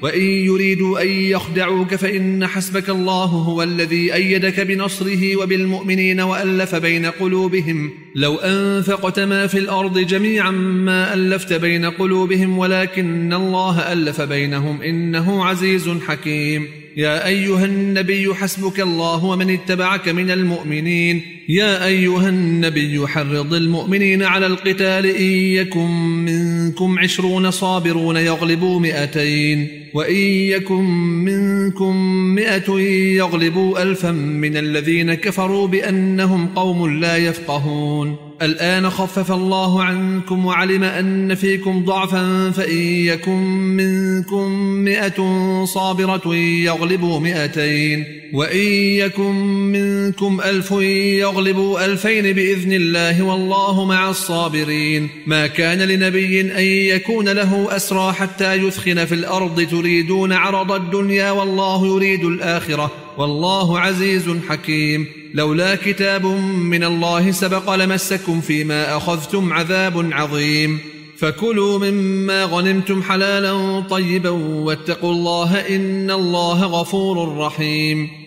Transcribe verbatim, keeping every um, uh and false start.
وإن يريدوا أن يخدعوك فإن حسبك الله هو الذي أيدك بنصره وبالمؤمنين وألف بين قلوبهم لو أنفقت ما في الأرض جميعا ما ألفت بين قلوبهم ولكن الله ألف بينهم إنه عزيز حكيم. يا أيها النبي حسبك الله ومن اتبعك من المؤمنين يا أيها النبي حرض المؤمنين على القتال إن يكن منكم عشرون صابرون يغلبوا مئتين وإن يكن منكم مئة يغلبوا ألفا من الذين كفروا بأنهم قوم لا يفقهون. الآن خفف الله عنكم وعلم أن فيكم ضعفا فإن يكن منكم مئة صابرة يغلبوا مئتين وإن يكن منكم ألف يغلبوا ألفين بإذن الله والله مع الصابرين. ما كان لنبي أن يكون له أسرى حتى يثخن في الأرض تريدون عرض الدنيا والله يريد الآخرة والله عزيز حكيم. لولا كتاب من الله سبق لمسكم فيما أخذتم عذاب عظيم. فكلوا مما غنمتم حلالا طيبا واتقوا الله إن الله غفور رحيم.